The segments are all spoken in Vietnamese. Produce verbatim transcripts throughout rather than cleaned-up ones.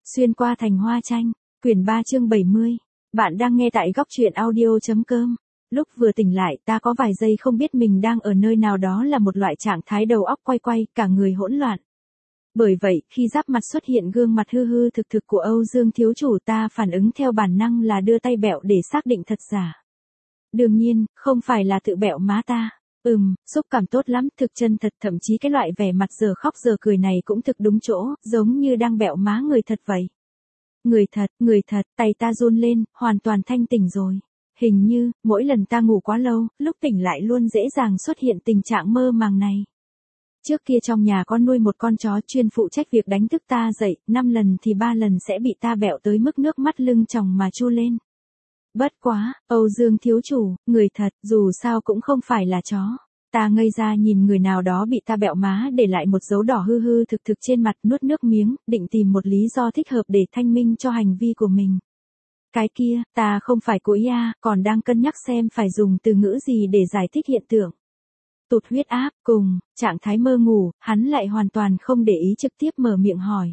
Xuyên qua thành hoa tranh, quyển ba chương bảy mươi. Bạn đang nghe tại góc truyện audio.com. Lúc vừa tỉnh lại ta có vài giây không biết mình đang ở nơi nào, đó là một loại trạng thái đầu óc quay quay, cả người hỗn loạn. Bởi vậy, khi giáp mặt xuất hiện gương mặt hư hư thực thực của Âu Dương thiếu chủ, ta phản ứng theo bản năng là đưa tay bẹo để xác định thật giả. Đương nhiên, không phải là tự bẹo má ta. Ừm, xúc cảm tốt lắm, thực chân thật, thậm chí cái loại vẻ mặt giờ khóc giờ cười này cũng thực đúng chỗ, giống như đang bẹo má người thật vậy. Người thật, người thật, tay ta run lên, hoàn toàn thanh tỉnh rồi. Hình như, mỗi lần ta ngủ quá lâu, lúc tỉnh lại luôn dễ dàng xuất hiện tình trạng mơ màng này. Trước kia trong nhà con nuôi một con chó chuyên phụ trách việc đánh thức ta dậy, năm lần thì ba lần sẽ bị ta bẹo tới mức nước mắt lưng tròng mà chu lên. Bất quá, Âu Dương thiếu chủ, người thật, dù sao cũng không phải là chó. Ta ngây ra nhìn người nào đó bị ta bẹo má để lại một dấu đỏ hư hư thực thực trên mặt, nuốt nước miếng, định tìm một lý do thích hợp để thanh minh cho hành vi của mình. Cái kia, ta không phải cố ý à, còn đang cân nhắc xem phải dùng từ ngữ gì để giải thích hiện tượng. Tụt huyết áp, cùng, trạng thái mơ ngủ, hắn lại hoàn toàn không để ý, trực tiếp mở miệng hỏi.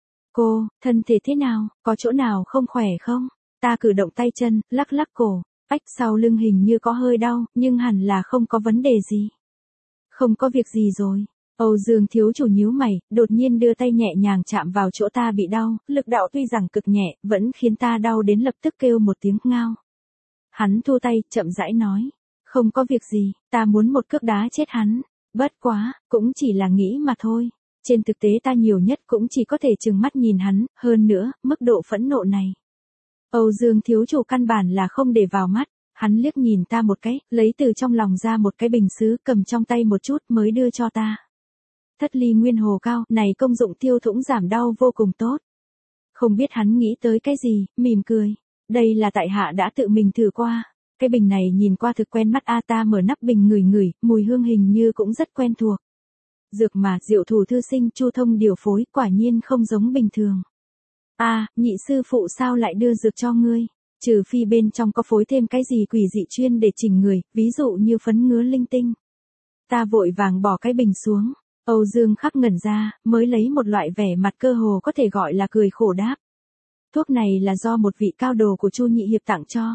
Cô, thân thể thế nào, có chỗ nào không khỏe không? Ta cử động tay chân, lắc lắc cổ, ách sau lưng hình như có hơi đau, nhưng hẳn là không có vấn đề gì. Không có việc gì rồi. Âu Dương thiếu chủ nhíu mày, đột nhiên đưa tay nhẹ nhàng chạm vào chỗ ta bị đau, lực đạo tuy rằng cực nhẹ, vẫn khiến ta đau đến lập tức kêu một tiếng ngao. Hắn thu tay, chậm rãi nói. Không có việc gì, ta muốn một cước đá chết hắn. Bất quá, cũng chỉ là nghĩ mà thôi. Trên thực tế ta nhiều nhất cũng chỉ có thể trừng mắt nhìn hắn, hơn nữa, mức độ phẫn nộ này. Âu Dương thiếu chủ căn bản là không để vào mắt, hắn liếc nhìn ta một cái, lấy từ trong lòng ra một cái bình sứ, cầm trong tay một chút mới đưa cho ta. Thất ly nguyên hồ cao, này công dụng tiêu thủng giảm đau vô cùng tốt. Không biết hắn nghĩ tới cái gì, mỉm cười. Đây là tại hạ đã tự mình thử qua. Cái bình này nhìn qua thực quen mắt a, ta mở nắp bình ngửi ngửi, mùi hương hình như cũng rất quen thuộc. Dược mà, diệu thủ thư sinh, chu thông điều phối, quả nhiên không giống bình thường. A, à, nhị sư phụ sao lại đưa dược cho ngươi? Trừ phi bên trong có phối thêm cái gì quỷ dị chuyên để chỉnh người, ví dụ như phấn ngứa linh tinh. Ta vội vàng bỏ cái bình xuống. Âu Dương khắc ngẩn ra, mới lấy một loại vẻ mặt cơ hồ có thể gọi là cười khổ đáp. Thuốc này là do một vị cao đồ của Chu nhị hiệp tặng cho.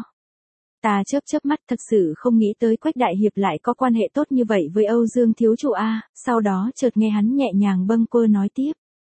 Ta chớp chớp mắt, thật sự không nghĩ tới Quách đại hiệp lại có quan hệ tốt như vậy với Âu Dương thiếu chủ a. Sau đó chợt nghe hắn nhẹ nhàng bâng quơ nói tiếp.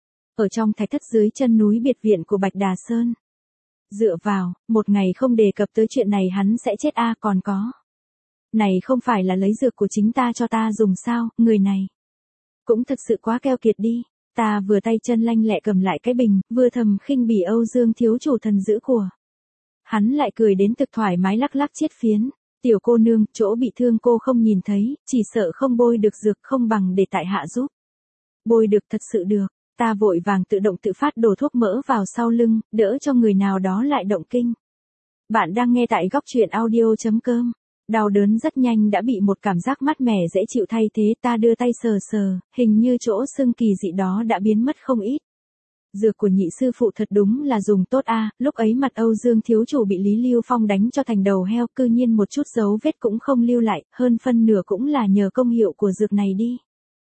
Ở trong thạch thất dưới chân núi biệt viện của Bạch Đà Sơn. Dựa vào, một ngày không đề cập tới chuyện này hắn sẽ chết a. Còn có. Này không phải là lấy dược của chính ta cho ta dùng sao, người này. Cũng thực sự quá keo kiệt đi. Ta vừa tay chân lanh lẹ cầm lại cái bình, vừa thầm khinh bỉ Âu Dương thiếu chủ thần dữ của. Hắn lại cười đến thực thoải mái, lắc lắc chiết phiến. Tiểu cô nương, chỗ bị thương cô không nhìn thấy, chỉ sợ không bôi được dược, không bằng để tại hạ giúp. Bôi được, thật sự được. Ta vội vàng tự động tự phát đổ thuốc mỡ vào sau lưng, đỡ cho người nào đó lại động kinh. Bạn đang nghe tại góc truyện audio.com. Đau đớn rất nhanh đã bị một cảm giác mát mẻ dễ chịu thay thế, ta đưa tay sờ sờ, hình như chỗ sưng kỳ dị đó đã biến mất không ít. Dược của nhị sư phụ thật đúng là dùng tốt a. À, lúc ấy mặt Âu Dương thiếu chủ bị Lý Lưu Phong đánh cho thành đầu heo, cư nhiên một chút dấu vết cũng không lưu lại, hơn phân nửa cũng là nhờ công hiệu của dược này đi.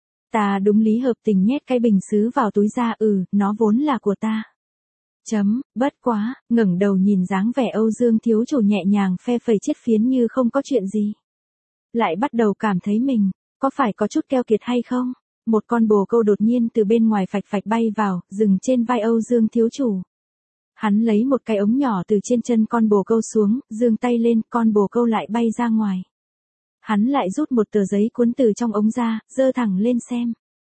Ta đúng lý hợp tình nhét cái bình sứ vào túi ra, ừ, nó vốn là của ta. Chấm, bất quá, ngẩng đầu nhìn dáng vẻ Âu Dương thiếu chủ nhẹ nhàng phe phẩy chiết phiến như không có chuyện gì. Lại bắt đầu cảm thấy mình, có phải có chút keo kiệt hay không? Một con bồ câu đột nhiên từ bên ngoài phạch phạch bay vào, dừng trên vai Âu Dương thiếu chủ. Hắn lấy một cái ống nhỏ từ trên chân con bồ câu xuống, giương tay lên, con bồ câu lại bay ra ngoài. Hắn lại rút một tờ giấy cuốn từ trong ống ra, giơ thẳng lên xem.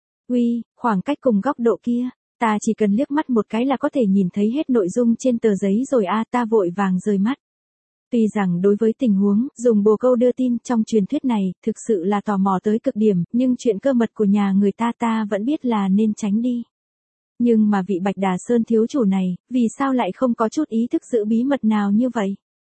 Uy, khoảng cách cùng góc độ kia, ta chỉ cần liếc mắt một cái là có thể nhìn thấy hết nội dung trên tờ giấy rồi a. À, ta vội vàng rời mắt. Tuy rằng đối với tình huống dùng bồ câu đưa tin trong truyền thuyết này, thực sự là tò mò tới cực điểm, nhưng chuyện cơ mật của nhà người ta ta vẫn biết là nên tránh đi. Nhưng mà vị Bạch Đà Sơn thiếu chủ này, vì sao lại không có chút ý thức giữ bí mật nào như vậy?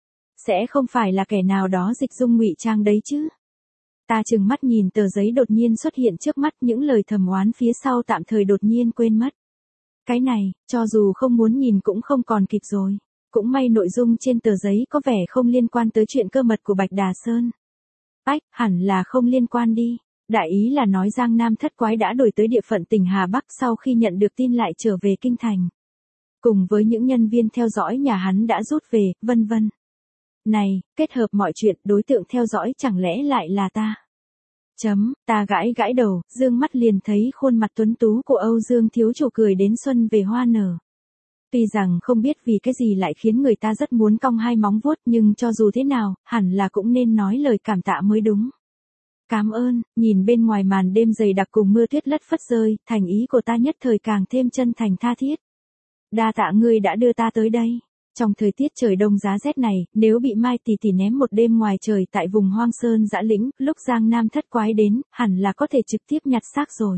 Sẽ không phải là kẻ nào đó dịch dung ngụy trang đấy chứ? Ta trừng mắt nhìn tờ giấy đột nhiên xuất hiện trước mắt, những lời thầm oán phía sau tạm thời đột nhiên quên mất. Cái này, cho dù không muốn nhìn cũng không còn kịp rồi. Cũng may nội dung trên tờ giấy có vẻ không liên quan tới chuyện cơ mật của Bạch Đà Sơn. Ách, hẳn là không liên quan đi. Đại ý là nói Giang Nam thất quái đã đổi tới địa phận tỉnh Hà Bắc sau khi nhận được tin lại trở về kinh thành. cùng với những nhân viên theo dõi nhà hắn đã rút về, vân vân. Này, kết hợp mọi chuyện, đối tượng theo dõi chẳng lẽ lại là ta? Chấm, ta gãi gãi đầu, dương mắt liền thấy khuôn mặt tuấn tú của Âu Dương thiếu chủ cười đến xuân về hoa nở. Tuy rằng không biết vì cái gì lại khiến người ta rất muốn cong hai móng vuốt, nhưng cho dù thế nào, hẳn là cũng nên nói lời cảm tạ mới đúng. Cảm ơn, nhìn bên ngoài màn đêm dày đặc cùng mưa tuyết lất phất rơi, thành ý của ta nhất thời càng thêm chân thành tha thiết. Đa tạ ngươi đã đưa ta tới đây. Trong thời tiết trời đông giá rét này, nếu bị Mai tỷ tỷ ném một đêm ngoài trời tại vùng hoang sơn dã lĩnh, lúc Giang Nam thất quái đến, hẳn là có thể trực tiếp nhặt xác rồi.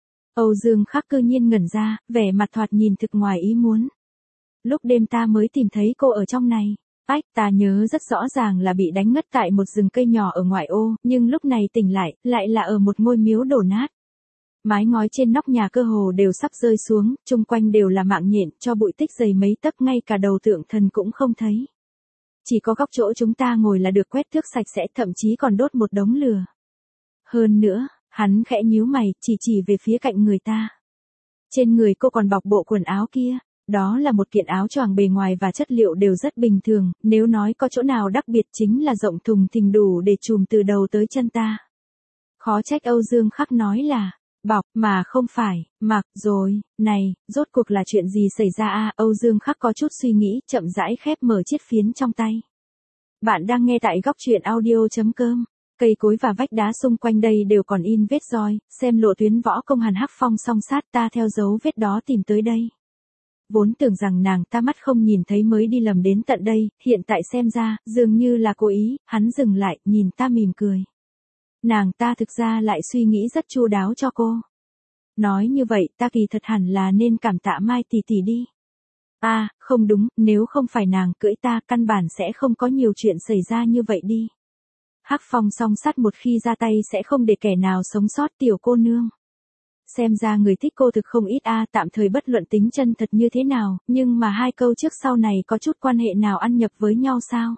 Âu Dương Khắc cư nhiên ngẩn ra, vẻ mặt thoạt nhìn thực ngoài ý muốn. Lúc đêm ta mới tìm thấy cô ở trong này. Ách, ta nhớ rất rõ ràng là bị đánh ngất tại một rừng cây nhỏ ở ngoại ô, nhưng lúc này tỉnh lại, lại là ở một ngôi miếu đổ nát. Mái ngói trên nóc nhà cơ hồ đều sắp rơi xuống, chung quanh đều là mạng nhện, cho bụi tích dày mấy tấc, ngay cả đầu tượng thần cũng không thấy. Chỉ có góc chỗ chúng ta ngồi là được quét tước sạch sẽ, thậm chí còn đốt một đống lửa. Hơn nữa, hắn khẽ nhíu mày, chỉ chỉ về phía cạnh người ta. Trên người cô còn bọc bộ quần áo kia. Đó là một kiện áo choàng bề ngoài và chất liệu đều rất bình thường, nếu nói có chỗ nào đặc biệt chính là rộng thùng thình đủ để trùm từ đầu tới chân ta. Khó trách Âu Dương Khắc nói là, bọc, mà không phải, mặc, rồi, này, rốt cuộc là chuyện gì xảy ra a? Âu Dương Khắc có chút suy nghĩ, chậm rãi khép mở chiếc phiến trong tay. Bạn đang nghe tại góc truyện audio.com. Cây cối và vách đá xung quanh đây đều còn in vết roi, xem lộ tuyến võ công Hàn Hắc Phong song sát, ta theo dấu vết đó tìm tới đây. Vốn tưởng rằng nàng ta mắt không nhìn thấy mới đi lầm đến tận đây, hiện tại xem ra, dường như là cố ý, hắn dừng lại, nhìn ta mỉm cười. Nàng ta thực ra lại suy nghĩ rất chu đáo cho cô. Nói như vậy, ta kỳ thật hẳn là nên cảm tạ Mai tỷ tỷ đi. À, không đúng, nếu không phải nàng cưỡi ta, căn bản sẽ không có nhiều chuyện xảy ra như vậy đi. Hắc Phong song sát một khi ra tay sẽ không để kẻ nào sống sót, tiểu cô nương. Xem ra người thích cô thực không ít a, tạm thời bất luận tính chân thật như thế nào, nhưng mà hai câu trước sau này có chút quan hệ nào ăn nhập với nhau sao?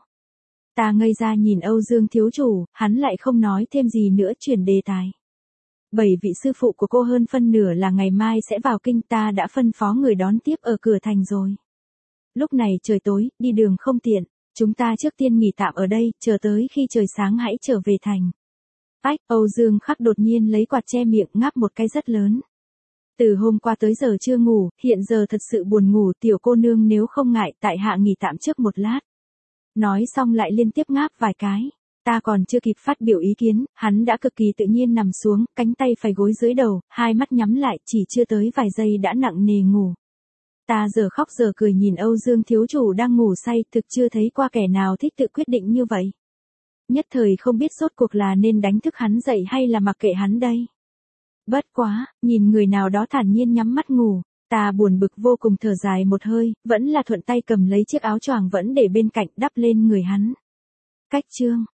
Ta ngây ra nhìn Âu Dương thiếu chủ, hắn lại không nói thêm gì nữa, chuyển đề tài. Bảy vị sư phụ của cô hơn phân nửa là ngày mai sẽ vào kinh, ta đã phân phó người đón tiếp ở cửa thành rồi. Lúc này trời tối, đi đường không tiện, chúng ta trước tiên nghỉ tạm ở đây, chờ tới khi trời sáng hãy trở về thành. Ách, Âu Dương Khắc đột nhiên lấy quạt che miệng, ngáp một cái rất lớn. Từ hôm qua tới giờ chưa ngủ, hiện giờ thật sự buồn ngủ, tiểu cô nương nếu không ngại, tại hạ nghỉ tạm trước một lát. Nói xong lại liên tiếp ngáp vài cái. Ta còn chưa kịp phát biểu ý kiến, hắn đã cực kỳ tự nhiên nằm xuống, cánh tay phày gối dưới đầu, hai mắt nhắm lại, chỉ chưa tới vài giây đã nặng nề ngủ. Ta giờ khóc giờ cười nhìn Âu Dương thiếu chủ đang ngủ say, thực chưa thấy qua kẻ nào thích tự quyết định như vậy. Nhất thời không biết rốt cuộc là nên đánh thức hắn dậy hay là mặc kệ hắn đây. Bất quá, nhìn người nào đó thản nhiên nhắm mắt ngủ, ta buồn bực vô cùng, thở dài một hơi, vẫn là thuận tay cầm lấy chiếc áo choàng vẫn để bên cạnh, đắp lên người hắn. Cách chương